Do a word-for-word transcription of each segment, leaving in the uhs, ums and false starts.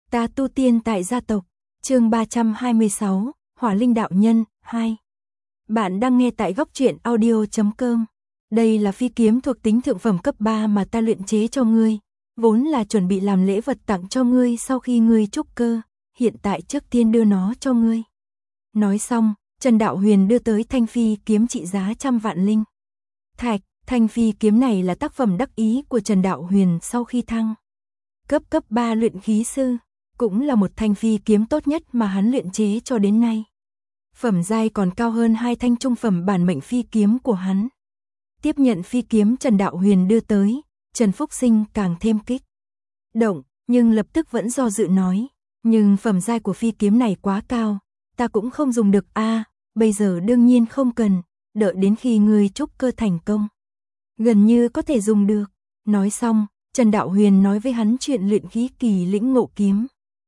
Ta tu tiên tại gia tộc, chương ba trăm hai mươi sáu, Hỏa Linh đạo nhân, hai. Bạn đang nghe tại góc truyện audio chấm com. Đây là phi kiếm thuộc tính thượng phẩm cấp ba mà ta luyện chế cho ngươi, vốn là chuẩn bị làm lễ vật tặng cho ngươi sau khi ngươi trúc cơ, hiện tại trước tiên đưa nó cho ngươi. Nói xong, Trần Đạo Huyền đưa tới thanh phi kiếm trị giá trăm vạn linh thạch. Thanh phi kiếm này là tác phẩm đắc ý của Trần Đạo Huyền sau khi thăng cấp cấp ba luyện khí sư, cũng là một thanh phi kiếm tốt nhất mà hắn luyện chế cho đến nay. Phẩm giai còn cao hơn hai thanh trung phẩm bản mệnh phi kiếm của hắn. Tiếp nhận phi kiếm Trần Đạo Huyền đưa tới, Trần Phúc Sinh càng thêm kích động, nhưng lập tức vẫn do dự nói, nhưng phẩm giai của phi kiếm này quá cao, ta cũng không dùng được a, à, bây giờ đương nhiên không cần, đợi đến khi ngươi trúc cơ thành công, gần như có thể dùng được. Nói xong, Trần Đạo Huyền nói với hắn chuyện luyện khí kỳ lĩnh ngộ kiếm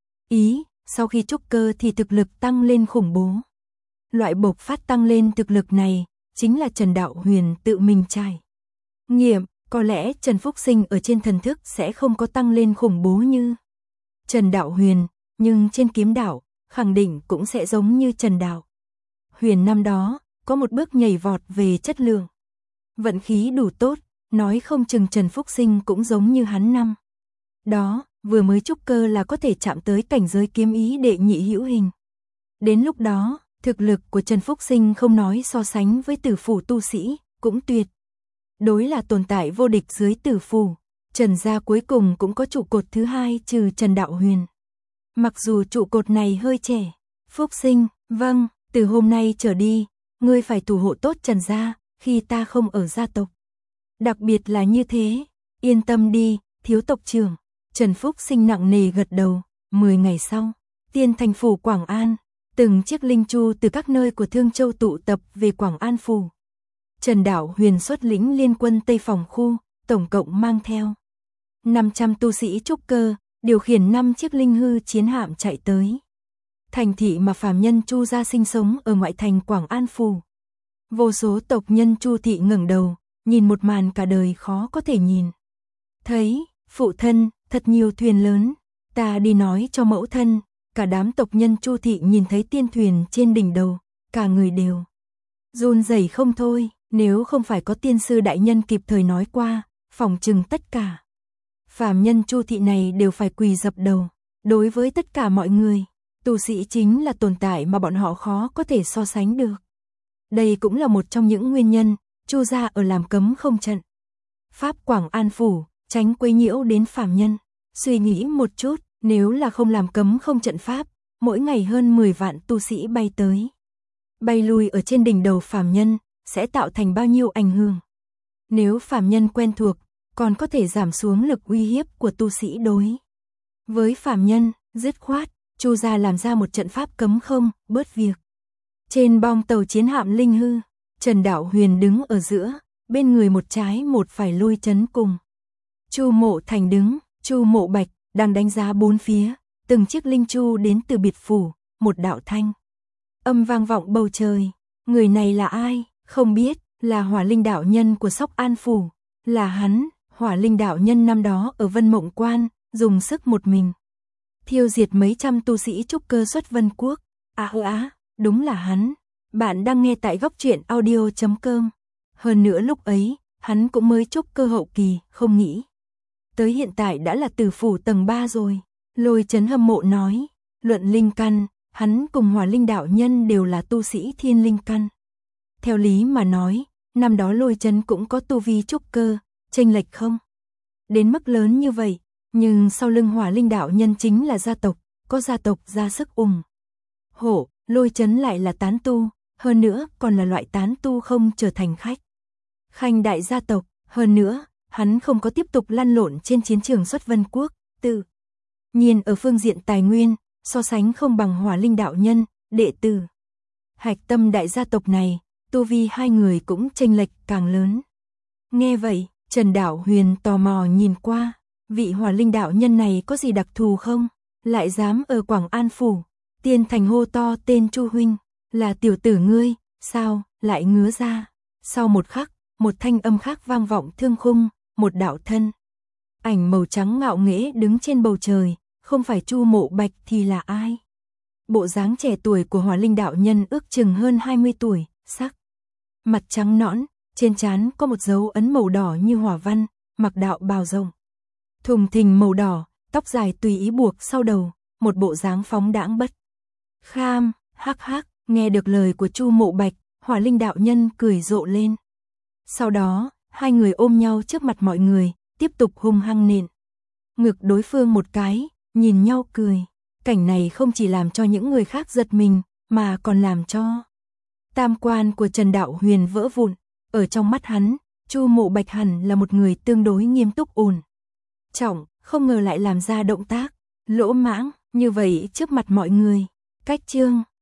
ý, sau khi trúc cơ thì thực lực tăng lên khủng bố. Loại bộc phát tăng lên thực lực này, chính là Trần Đạo Huyền tự mình trải nghiệm, có lẽ Trần Phúc Sinh ở trên thần thức sẽ không có tăng lên khủng bố như Trần Đạo Huyền, nhưng trên kiếm đạo, khẳng định cũng sẽ giống như Trần Đạo Huyền năm đó, có một bước nhảy vọt về chất lượng. Vận khí đủ tốt, nói không chừng Trần Phúc Sinh cũng giống như hắn năm đó, vừa mới trúc cơ là có thể chạm tới cảnh giới kiếm ý đệ nhị hữu hình. Đến lúc đó, thực lực của Trần Phúc Sinh không nói so sánh với tử phủ tu sĩ, cũng tuyệt đối là tồn tại vô địch dưới tử phủ. Trần gia cuối cùng cũng có trụ cột thứ hai trừ Trần Đạo Huyền. Mặc dù trụ cột này hơi trẻ. Phúc Sinh, vâng, từ hôm nay trở đi, ngươi phải thủ hộ tốt Trần gia, khi ta không ở gia tộc. Đặc biệt là như thế, yên tâm đi, thiếu tộc trưởng. Trần Phúc Sinh nặng nề gật đầu. Mười ngày sau, Tiên Thành phủ Quảng An, từng chiếc linh chu từ các nơi của Thương Châu tụ tập về Quảng An phủ. Trần Đạo Huyền xuất lĩnh liên quân Tây Phòng khu, tổng cộng mang theo năm trăm tu sĩ trúc cơ, điều khiển năm chiếc linh hư chiến hạm chạy tới thành thị mà phàm nhân Chu gia sinh sống ở ngoại thành Quảng An phủ. Vô số tộc nhân Chu thị ngẩng đầu, nhìn một màn cả đời khó có thể nhìn thấy. Phụ thân, thật nhiều thuyền lớn, ta đi nói cho mẫu thân. Cả đám tộc nhân Chu thị nhìn thấy tiên thuyền trên đỉnh đầu, cả người đều run rẩy không thôi. Nếu không phải có tiên sư đại nhân kịp thời nói qua, phỏng chừng tất cả phàm nhân Chu thị này đều phải quỳ dập đầu. Đối với tất cả mọi người, tu sĩ chính là tồn tại mà bọn họ khó có thể so sánh được. Đây cũng là một trong những nguyên nhân Chu gia ở làm cấm không trận pháp Quảng An phủ, tránh quấy nhiễu đến phàm nhân. Suy nghĩ một chút, nếu là không làm cấm không trận pháp, mỗi ngày hơn mười vạn tu sĩ bay tới bay lui ở trên đỉnh đầu phàm nhân, sẽ tạo thành bao nhiêu ảnh hưởng. Nếu phàm nhân quen thuộc, còn có thể giảm xuống lực uy hiếp của tu sĩ đối với phàm nhân. Dứt khoát, Chu gia làm ra một trận pháp cấm không, bớt việc. Trên bong tàu chiến hạm linh hư, Trần Đạo Huyền đứng ở giữa, bên người một trái một phải Lôi Chấn cùng Chu Mộ Thành đứng. Chu Mộ Bạch đang đánh giá bốn phía, từng chiếc linh chu đến từ biệt phủ, một đạo thanh âm vang vọng bầu trời. Người này là ai? Không biết, là Hỏa Linh đạo nhân của Sóc An phủ. Là hắn, Hỏa Linh đạo nhân năm đó ở Vân Mộng Quan, dùng sức một mình thiêu diệt mấy trăm tu sĩ trúc cơ xuất Vân Quốc. À hơ á, đúng là hắn. Bạn đang nghe tại góc truyện audio chấm com. Hơn nữa lúc ấy, hắn cũng mới trúc cơ hậu kỳ, không nghĩ tới hiện tại đã là tử phủ tầng ba rồi. Lôi Chấn hâm mộ nói, luận linh căn, hắn cùng Hỏa Linh đạo nhân đều là tu sĩ thiên linh căn. Theo lý mà nói, năm đó Lôi Chấn cũng có tu vi trúc cơ, chênh lệch không đến mức lớn như vậy, nhưng sau lưng Hỏa Linh đạo nhân chính là gia tộc, có gia tộc ra sức ủng hộ. Lôi Chấn lại là tán tu, hơn nữa còn là loại tán tu không trở thành khách khanh đại gia tộc. Hơn nữa, hắn không có tiếp tục lăn lộn trên chiến trường xuất Vân Quốc, tự nhiên ở phương diện tài nguyên, so sánh không bằng Hỏa Linh đạo nhân. Đệ tử hạch tâm đại gia tộc này, tu vi hai người cũng chênh lệch càng lớn. Nghe vậy, Trần Đạo Huyền tò mò nhìn qua, vị Hỏa Linh đạo nhân này có gì đặc thù không? Lại dám ở Quảng An phủ, Tiên Thành hô to tên Chu huynh, là tiểu tử ngươi, sao, lại ngứa ra. Sau một khắc, một thanh âm khác vang vọng thương khung, một đạo thân ảnh màu trắng ngạo nghễ đứng trên bầu trời, không phải Chu Mộ Bạch thì là ai? Bộ dáng trẻ tuổi của Hỏa Linh đạo nhân ước chừng hơn hai mươi tuổi, sắc mặt trắng nõn, trên trán có một dấu ấn màu đỏ như hỏa văn, mặc đạo bào rộng thùng thình màu đỏ, tóc dài tùy ý buộc sau đầu, một bộ dáng phóng đãng bất kham, hắc hắc, nghe được lời của Chu Mộ Bạch, Hỏa Linh đạo nhân cười rộ lên. Sau đó, hai người ôm nhau trước mặt mọi người, tiếp tục hung hăng nện ngực đối phương một cái, nhìn nhau cười. Cảnh này không chỉ làm cho những người khác giật mình, mà còn làm cho tam quan của Trần Đạo Huyền vỡ vụn. Ở trong mắt hắn, Chu Mộ Bạch hẳn là một người tương đối nghiêm túc ổn trọng, không ngờ lại làm ra động tác lỗ mãng như vậy trước mặt mọi người. Cách chương